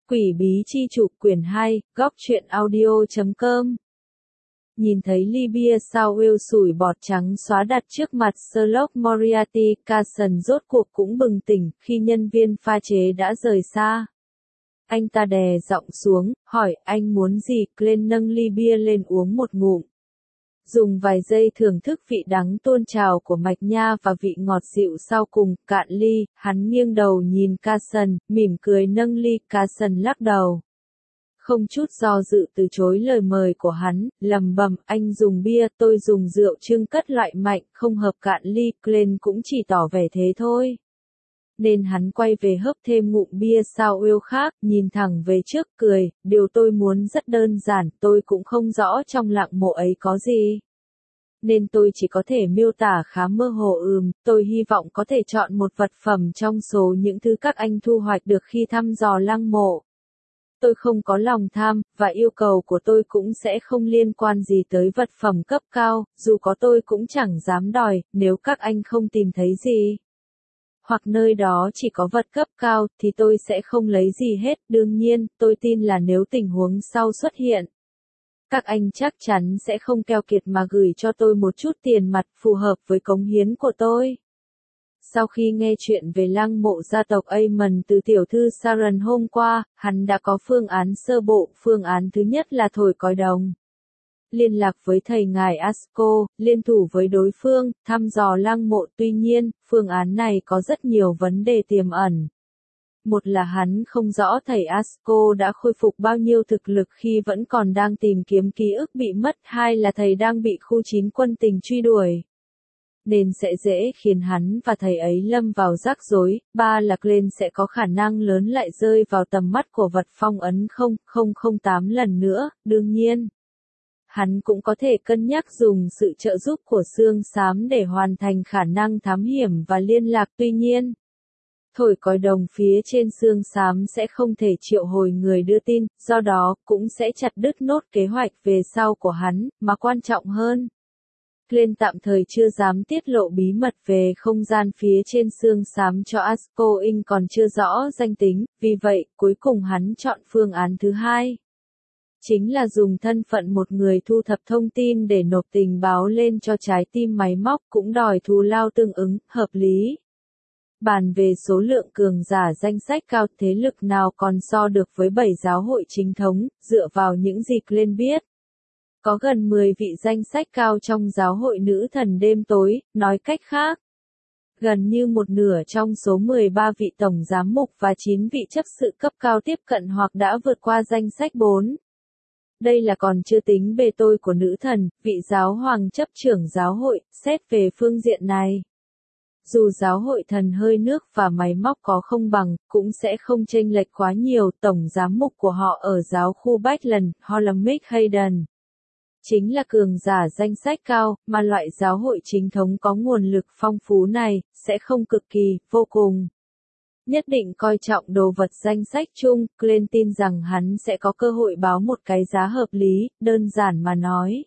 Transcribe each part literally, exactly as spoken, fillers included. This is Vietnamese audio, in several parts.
Quỷ bí chi chủ quyển hai, góc truyện audio chấm com. Nhìn thấy Libya sao Will sủi bọt trắng xóa đặt trước mặt Sherlock Moriarty, Carson rốt cuộc cũng bừng tỉnh khi nhân viên pha chế đã rời xa. Anh ta đè giọng xuống, hỏi anh muốn gì? Glenn nâng ly bia lên uống một ngụm. Dùng vài giây thưởng thức vị đắng tuôn trào của mạch nha và vị ngọt dịu sau cùng, cạn ly, hắn nghiêng đầu nhìn Carson, mỉm cười nâng ly. Carson lắc đầu. Không chút do dự từ chối lời mời của hắn, lầm bầm, anh dùng bia, tôi dùng rượu trưng cất loại mạnh, không hợp. Cạn ly. Glenn cũng chỉ tỏ vẻ thế thôi. Nên hắn quay về hớp thêm ngụm bia sao Will khác, nhìn thẳng về trước cười, điều tôi muốn rất đơn giản, tôi cũng không rõ trong lặng mộ ấy có gì. Nên tôi chỉ có thể miêu tả khá mơ hồ. Ừm, tôi hy vọng có thể chọn một vật phẩm trong số những thứ các anh thu hoạch được khi thăm dò lăng mộ. Tôi không có lòng tham, và yêu cầu của tôi cũng sẽ không liên quan gì tới vật phẩm cấp cao, dù có tôi cũng chẳng dám đòi, nếu các anh không tìm thấy gì. Hoặc nơi đó chỉ có vật cấp cao, thì tôi sẽ không lấy gì hết. Đương nhiên, tôi tin là nếu tình huống sau xuất hiện, các anh chắc chắn sẽ không keo kiệt mà gửi cho tôi một chút tiền mặt phù hợp với cống hiến của tôi. Sau khi nghe chuyện về lăng mộ gia tộc Amon từ tiểu thư Sharon hôm qua, hắn đã có phương án sơ bộ. Phương án thứ nhất là thổi còi đồng. Liên lạc với thầy ngài Asco, liên thủ với đối phương, thăm dò lăng mộ. Tuy nhiên, phương án này có rất nhiều vấn đề tiềm ẩn. Một là hắn không rõ thầy Asco đã khôi phục bao nhiêu thực lực khi vẫn còn đang tìm kiếm ký ức bị mất. Hai là thầy đang bị khu chín quân tình truy đuổi, nên sẽ dễ khiến hắn và thầy ấy lâm vào rắc rối. Ba là Glenn sẽ có khả năng lớn lại rơi vào tầm mắt của vật phong ấn không không không tám lần nữa. Đương nhiên, hắn cũng có thể cân nhắc dùng sự trợ giúp của xương xám để hoàn thành khả năng thám hiểm và liên lạc. Tuy nhiên, thổi còi đồng phía trên xương xám sẽ không thể triệu hồi người đưa tin, do đó cũng sẽ chặt đứt nốt kế hoạch về sau của hắn, mà quan trọng hơn, Glenn tạm thời chưa dám tiết lộ bí mật về không gian phía trên xương xám cho Asco Inc còn chưa rõ danh tính, vì vậy, cuối cùng hắn chọn phương án thứ hai. Chính là dùng thân phận một người thu thập thông tin để nộp tình báo lên cho trái tim máy móc, cũng đòi thù lao tương ứng, hợp lý. Bàn về số lượng cường giả danh sách cao, thế lực nào còn so được với bảy giáo hội chính thống, dựa vào những gì Glenn biết. Có gần mười vị danh sách cao trong giáo hội nữ thần đêm tối, nói cách khác, gần như một nửa trong số mười ba vị tổng giám mục và chín vị chấp sự cấp cao tiếp cận hoặc đã vượt qua danh sách bốn. Đây là còn chưa tính bề tôi của nữ thần, vị giáo hoàng chấp trưởng giáo hội. Xét về phương diện này, dù giáo hội thần hơi nước và máy móc có không bằng, cũng sẽ không chênh lệch quá nhiều. Tổng giám mục của họ ở giáo khu Backlund, Holamic Hayden, chính là cường giả danh sách cao, mà loại giáo hội chính thống có nguồn lực phong phú này, sẽ không cực kỳ, vô cùng nhất định coi trọng đồ vật danh sách chung. Glenn tin rằng hắn sẽ có cơ hội báo một cái giá hợp lý. Đơn giản mà nói,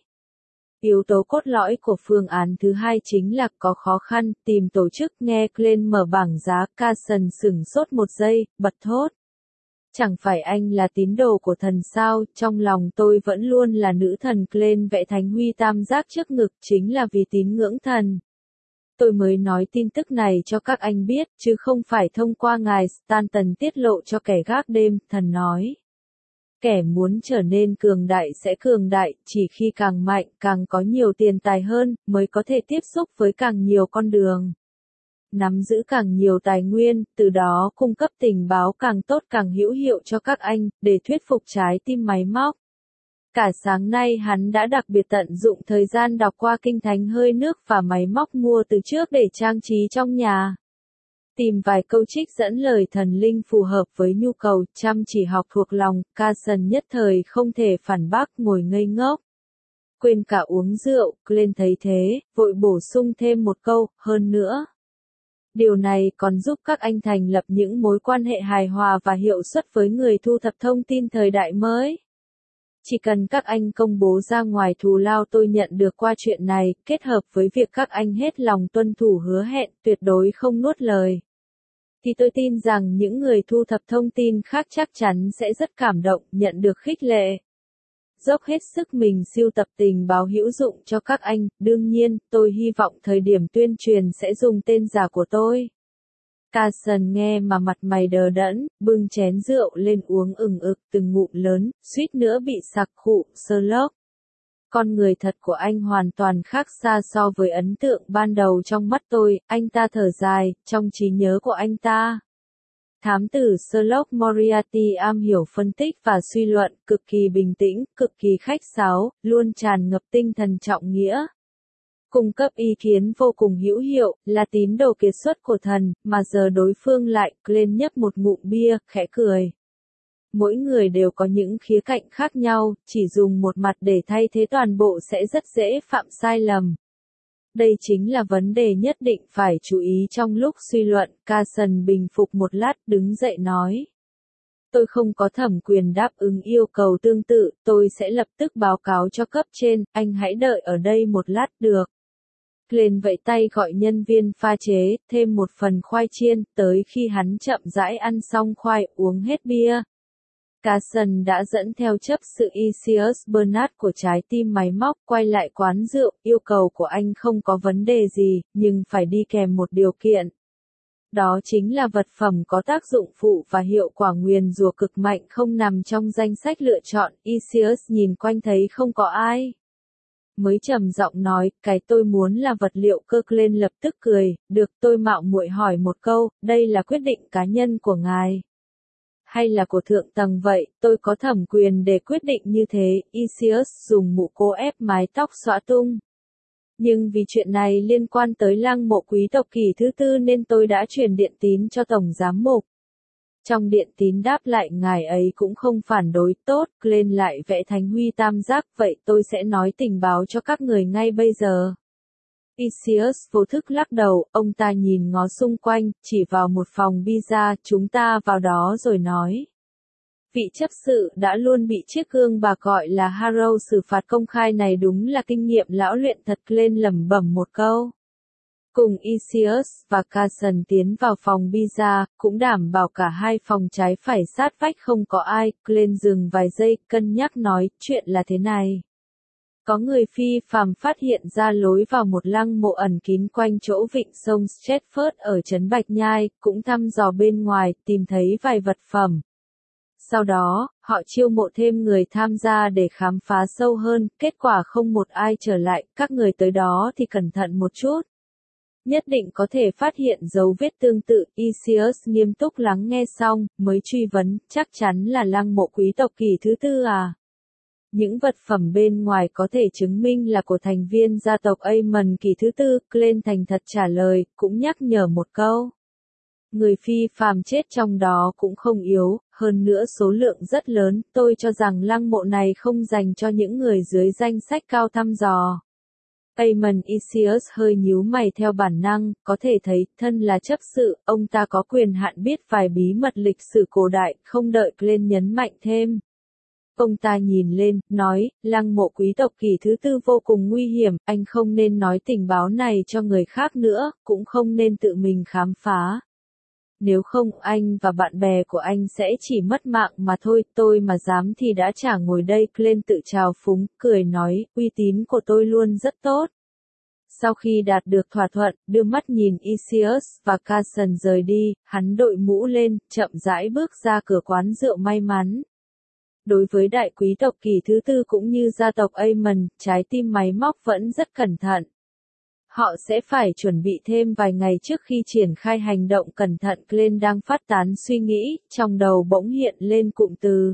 yếu tố cốt lõi của phương án thứ hai chính là có khó khăn tìm tổ chức. Nghe Glenn mở bảng giá, Carson sửng sốt một giây, bật thốt. Chẳng phải anh là tín đồ của thần sao? Trong lòng tôi vẫn luôn là nữ thần. Glenn vẽ thánh huy tam giác trước ngực, chính là vì tín ngưỡng thần. Tôi mới nói tin tức này cho các anh biết, chứ không phải thông qua ngài Stanton tiết lộ cho kẻ gác đêm. Thần nói, kẻ muốn trở nên cường đại sẽ cường đại, chỉ khi càng mạnh, càng có nhiều tiền tài hơn, mới có thể tiếp xúc với càng nhiều con đường, nắm giữ càng nhiều tài nguyên, từ đó cung cấp tình báo càng tốt càng hữu hiệu cho các anh, để thuyết phục trái tim máy móc. Cả sáng nay hắn đã đặc biệt tận dụng thời gian đọc qua kinh thánh hơi nước và máy móc mua từ trước để trang trí trong nhà. Tìm vài câu trích dẫn lời thần linh phù hợp với nhu cầu, chăm chỉ học thuộc lòng. Carson nhất thời không thể phản bác, ngồi ngây ngốc. Quên cả uống rượu. Glenn thấy thế, vội bổ sung thêm một câu, hơn nữa, điều này còn giúp các anh thành lập những mối quan hệ hài hòa và hiệu suất với người thu thập thông tin thời đại mới. Chỉ cần các anh công bố ra ngoài thù lao tôi nhận được qua chuyện này, kết hợp với việc các anh hết lòng tuân thủ hứa hẹn, tuyệt đối không nuốt lời. thì tôi tin rằng những người thu thập thông tin khác chắc chắn sẽ rất cảm động, nhận được khích lệ. Dốc hết sức mình sưu tập tình báo hữu dụng cho các anh, đương nhiên, tôi hy vọng thời điểm tuyên truyền sẽ dùng tên giả của tôi. Carson nghe mà mặt mày đờ đẫn, bưng chén rượu lên uống ừng ực từng ngụm lớn, suýt nữa bị sặc khụ. Sherlock. Con người thật của anh hoàn toàn khác xa so với ấn tượng ban đầu trong mắt tôi, anh ta thở dài, trong trí nhớ của anh ta. Thám tử Sherlock Moriarty am hiểu phân tích và suy luận, cực kỳ bình tĩnh, cực kỳ khách sáo, luôn tràn ngập tinh thần trọng nghĩa. Cung cấp ý kiến vô cùng hữu hiệu, là tín đồ kiệt xuất của thần, mà giờ đối phương lại, Glenn nhấp một ngụm bia, khẽ cười. Mỗi người đều có những khía cạnh khác nhau, chỉ dùng một mặt để thay thế toàn bộ sẽ rất dễ phạm sai lầm. Đây chính là vấn đề nhất định phải chú ý trong lúc suy luận. Carson bình phục một lát, đứng dậy nói. Tôi không có thẩm quyền đáp ứng yêu cầu tương tự, tôi sẽ lập tức báo cáo cho cấp trên, anh hãy đợi ở đây một lát được. Glenn vẫy tay gọi nhân viên pha chế, thêm một phần khoai chiên, tới khi hắn chậm rãi ăn xong khoai, uống hết bia. Carson đã dẫn theo chấp sự Isius Bernard của trái tim máy móc quay lại quán rượu, yêu cầu của anh không có vấn đề gì, nhưng phải đi kèm một điều kiện. Đó chính là vật phẩm có tác dụng phụ và hiệu quả nguyền rủa cực mạnh không nằm trong danh sách lựa chọn. Isius nhìn quanh thấy không có ai. Mới trầm giọng nói, cái tôi muốn là vật liệu cơ. Glenn lập tức cười, được, tôi mạo muội hỏi một câu, đây là quyết định cá nhân của ngài. Hay là của thượng tầng vậy, tôi có thẩm quyền để quyết định như thế. Isius dùng mũ cố ép mái tóc xõa tung. Nhưng vì chuyện này liên quan tới lăng mộ quý tộc kỳ thứ tư nên tôi đã truyền điện tín cho tổng giám mục. Trong điện tín đáp lại ngài ấy cũng không phản đối. Tốt. Glenn lại vẽ thánh huy tam giác, vậy tôi sẽ nói tình báo cho các người ngay bây giờ. Isius vô thức lắc đầu, ông ta nhìn ngó xung quanh, chỉ vào một phòng pizza, chúng ta vào đó rồi nói. Vị chấp sự đã luôn bị chiếc gương bạc gọi là Harrow xử phạt công khai này đúng là kinh nghiệm lão luyện thật. Glenn lẩm bẩm một câu. Cùng Isius và Carson tiến vào phòng pizza, cũng đảm bảo cả hai phòng trái phải sát vách không có ai. Glenn dừng vài giây, cân nhắc nói, chuyện là thế này. Có người phi phàm phát hiện ra lối vào một lăng mộ ẩn kín quanh chỗ vịnh sông Stratford ở trấn Bạch Nhai, cũng thăm dò bên ngoài, tìm thấy vài vật phẩm. Sau đó, họ chiêu mộ thêm người tham gia để khám phá sâu hơn, kết quả không một ai trở lại, các người tới đó thì cẩn thận một chút. Nhất định có thể phát hiện dấu vết tương tự. Isius nghiêm túc lắng nghe xong, mới truy vấn, chắc chắn là lăng mộ quý tộc kỳ thứ tư à? Những vật phẩm bên ngoài có thể chứng minh là của thành viên gia tộc Aemon kỳ thứ tư. Glenn thành thật trả lời, cũng nhắc nhở một câu. Người phi phàm chết trong đó cũng không yếu, hơn nữa số lượng rất lớn, tôi cho rằng lăng mộ này không dành cho những người dưới danh sách cao thăm dò. Aemon. Isius hơi nhíu mày theo bản năng, có thể thấy, thân là chấp sự, ông ta có quyền hạn biết vài bí mật lịch sử cổ đại, không đợi Glenn nhấn mạnh thêm. Ông ta nhìn lên, nói, lăng mộ quý tộc kỳ thứ tư vô cùng nguy hiểm, anh không nên nói tình báo này cho người khác nữa, cũng không nên tự mình khám phá. Nếu không anh và bạn bè của anh sẽ chỉ mất mạng mà thôi, tôi mà dám thì đã chả ngồi đây. Glenn tự trào phúng, cười nói, uy tín của tôi luôn rất tốt. Sau khi đạt được thỏa thuận, đưa mắt nhìn Isius và Carson rời đi, hắn đội mũ lên, chậm rãi bước ra cửa quán rượu may mắn. Đối với đại quý tộc kỳ thứ tư cũng như gia tộc Aemon, trái tim máy móc vẫn rất cẩn thận. Họ sẽ phải chuẩn bị thêm vài ngày trước khi triển khai hành động cẩn thận. Glenn đang phát tán suy nghĩ, trong đầu bỗng hiện lên cụm từ.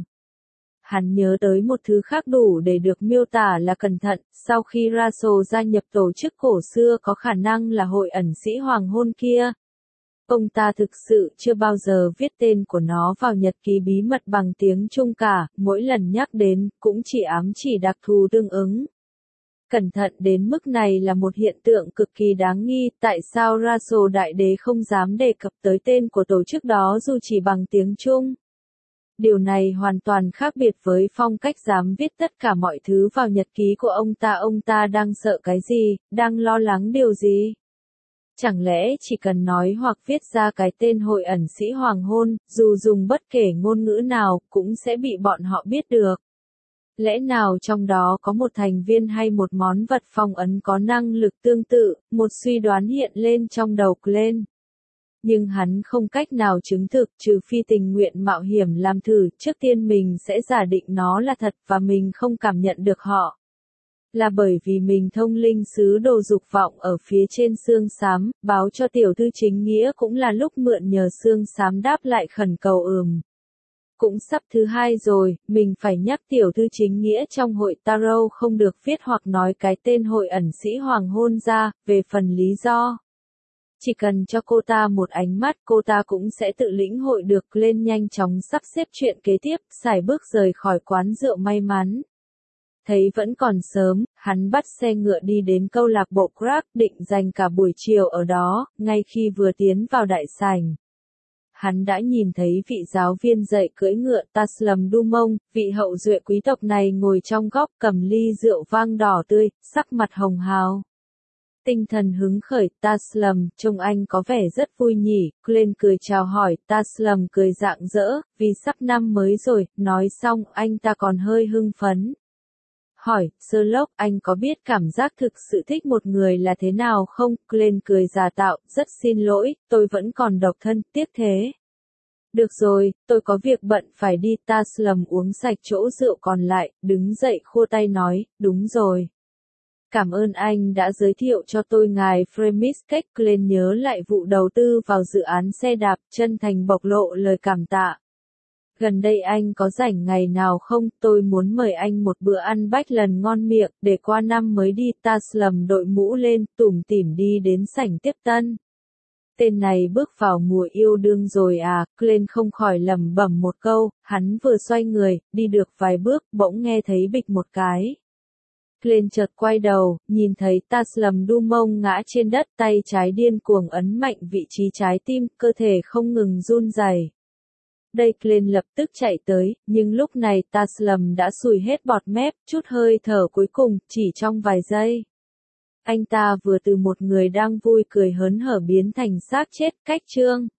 Hắn nhớ tới một thứ khác đủ để được miêu tả là cẩn thận, sau khi Russell gia nhập tổ chức cổ xưa có khả năng là hội ẩn sĩ hoàng hôn kia. Ông ta thực sự chưa bao giờ viết tên của nó vào nhật ký bí mật bằng tiếng Trung cả, mỗi lần nhắc đến, cũng chỉ ám chỉ đặc thù tương ứng. Cẩn thận đến mức này là một hiện tượng cực kỳ đáng nghi, tại sao Russell đại đế không dám đề cập tới tên của tổ chức đó dù chỉ bằng tiếng Trung? Điều này hoàn toàn khác biệt với phong cách dám viết tất cả mọi thứ vào nhật ký của ông ta. Ông ta đang sợ cái gì, đang lo lắng điều gì? Chẳng lẽ chỉ cần nói hoặc viết ra cái tên hội ẩn sĩ hoàng hôn, dù dùng bất kể ngôn ngữ nào, cũng sẽ bị bọn họ biết được. Lẽ nào trong đó có một thành viên hay một món vật phong ấn có năng lực tương tự, một suy đoán hiện lên trong đầu Glenn. Nhưng hắn không cách nào chứng thực trừ phi tình nguyện mạo hiểm làm thử, trước tiên mình sẽ giả định nó là thật và mình không cảm nhận được họ. Là bởi vì mình thông linh sứ đồ dục vọng ở phía trên xương xám, báo cho tiểu thư chính nghĩa cũng là lúc mượn nhờ xương xám đáp lại khẩn cầu ừm. Cũng sắp thứ hai rồi, mình phải nhắc tiểu thư chính nghĩa trong hội Tarot không được viết hoặc nói cái tên hội ẩn sĩ hoàng hôn ra, về phần lý do. Chỉ cần cho cô ta một ánh mắt cô ta cũng sẽ tự lĩnh hội được. Lên nhanh chóng sắp xếp chuyện kế tiếp, sải bước rời khỏi quán rượu may mắn. Thấy vẫn còn sớm, hắn bắt xe ngựa đi đến câu lạc bộ Crack định dành cả buổi chiều ở đó, ngay khi vừa tiến vào đại sảnh. Hắn đã nhìn thấy vị giáo viên dạy cưỡi ngựa Taslam Dumont, vị hậu duệ quý tộc này ngồi trong góc cầm ly rượu vang đỏ tươi, sắc mặt hồng hào. Tinh thần hứng khởi, Taslam, trông anh có vẻ rất vui nhỉ, Glenn cười chào hỏi, Taslam cười rạng rỡ, vì sắp năm mới rồi, nói xong anh ta còn hơi hưng phấn. Hỏi, Sherlock, anh có biết cảm giác thực sự thích một người là thế nào không? Glenn cười giả tạo, rất xin lỗi, tôi vẫn còn độc thân, tiếc thế. Được rồi, tôi có việc bận phải đi. Taslam uống sạch chỗ rượu còn lại, đứng dậy khua tay nói, đúng rồi. Cảm ơn anh đã giới thiệu cho tôi ngài Fremiskek. Glenn nhớ lại vụ đầu tư vào dự án xe đạp, chân thành bộc lộ lời cảm tạ. Gần đây anh có rảnh ngày nào không? Tôi muốn mời anh một bữa ăn bách lần ngon miệng, để qua năm mới đi. Taslam đội mũ lên, tủm tỉm đi đến sảnh tiếp tân. Tên này bước vào mùa yêu đương rồi à? Glenn không khỏi lẩm bẩm một câu, hắn vừa xoay người, đi được vài bước, bỗng nghe thấy bịch một cái. Glenn chợt quay đầu, nhìn thấy Taslam Dumont ngã trên đất, tay trái điên cuồng ấn mạnh vị trí trái tim, cơ thể không ngừng run rẩy. Đây Glenn lập tức chạy tới, nhưng lúc này Taslam đã sùi hết bọt mép, chút hơi thở cuối cùng, chỉ trong vài giây. Anh ta vừa từ một người đang vui cười hớn hở biến thành xác chết, cách chương.